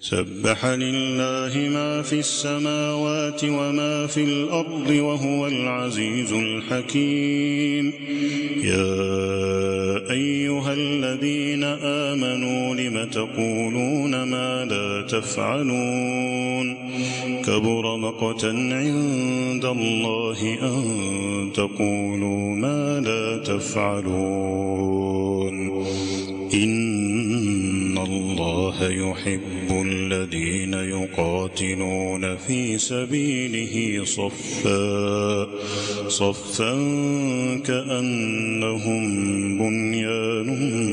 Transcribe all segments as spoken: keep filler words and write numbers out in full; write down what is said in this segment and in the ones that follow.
سبح لله ما في السماوات وما في الأرض وهو العزيز الحكيم. يا أيها الذين آمنوا لم تقولون ما لا تفعلون كبر مقتا عند الله أن تقولوا ما لا تفعلون. إن الله يحب الذين يقاتلون في سبيله صفا صفا كأنهم بنيان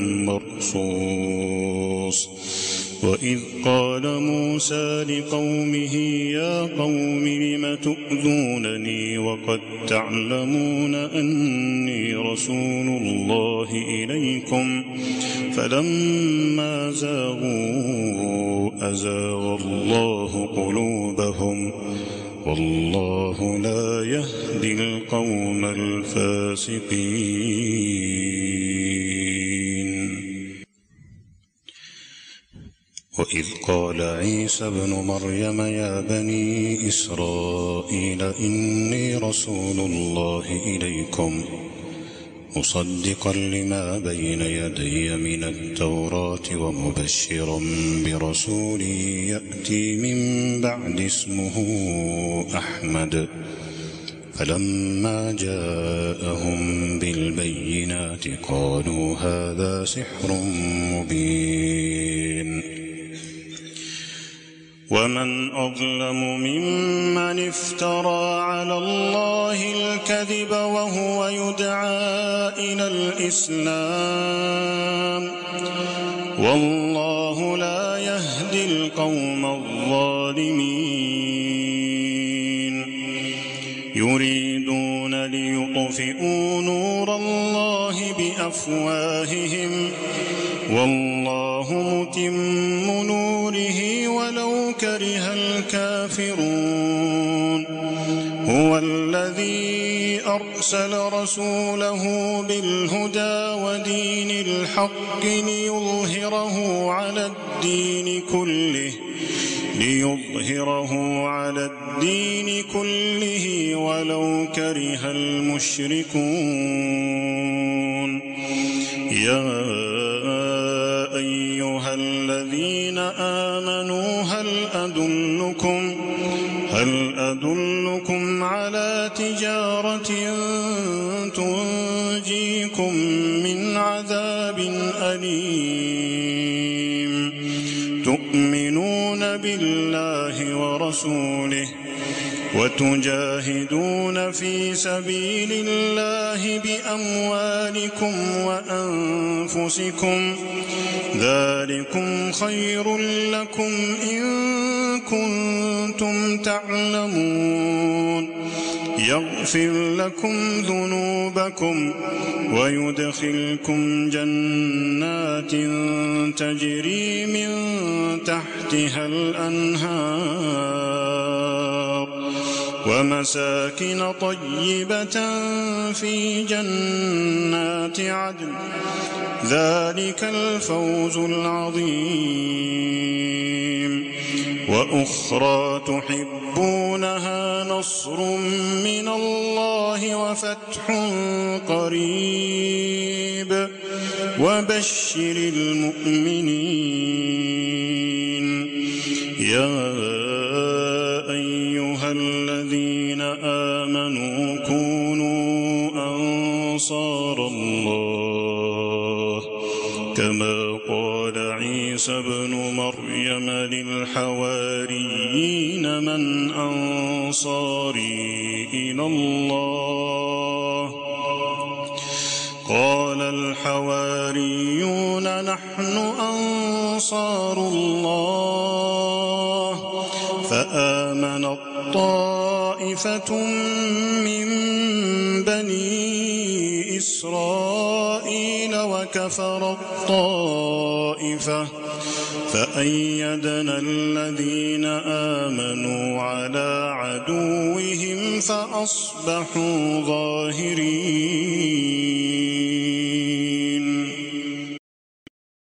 مرصوص. وإذ قال موسى لقومه يا قوم لم تؤذونني وقد تعلمون أني رسول الله إليكم فلما زاغوا أزاغ الله قلوبهم والله لا يهدي القوم الفاسقين. وإذ قال عيسى ابن مريم يا بني إسرائيل إني رسول الله إليكم مصدقا لما بين يدي من التوراة ومبشرا برسول يأتي من بعد اسمه أحمد. فلما جاءهم بالبينات قالوا هذا سحر مبين. ومن أظلم ممن افترى على الله الكذب وهو يدعى إلى الإسلام والله لا يهدي القوم الظالمين. يريدون ليطفئوا نور الله بأفواههم والله متم نوره ولو كره الكافرون. هو الذي أرسل رسوله بالهدى ودين الحق ليظهره على الدين كله ليظهره على الدين كله ولو كره المشركون. يا أيها الذين آمنوا هل أدلكم هل أدلكم على تجارة تنجيكم من عذاب أليم تؤمنون بالله ورسوله وتجاهدون في سبيل الله بأموالكم وأنفسكم ذلكم خير لكم إن كنتم تعلمون. يغفر لكم ذنوبكم ويدخلكم جنات تجري من تحتها الأنهار ومساكن طيبة في جنات عدن ذلك الفوز العظيم. وأخرى تحبونها نصر من الله وفتح قريب وبشر المؤمنين. يا أيها الذين آمنوا كونوا أنصار الله كما قال عيسى ابن مريم للحواريين من أنصاري إلى الله قال الحواريون نحن أنصار الله. فآمنت طائفة من بني إسرائيل وكفرت طائفة فأيدنا الذين آمنوا على عدوهم فأصبحوا ظاهرين.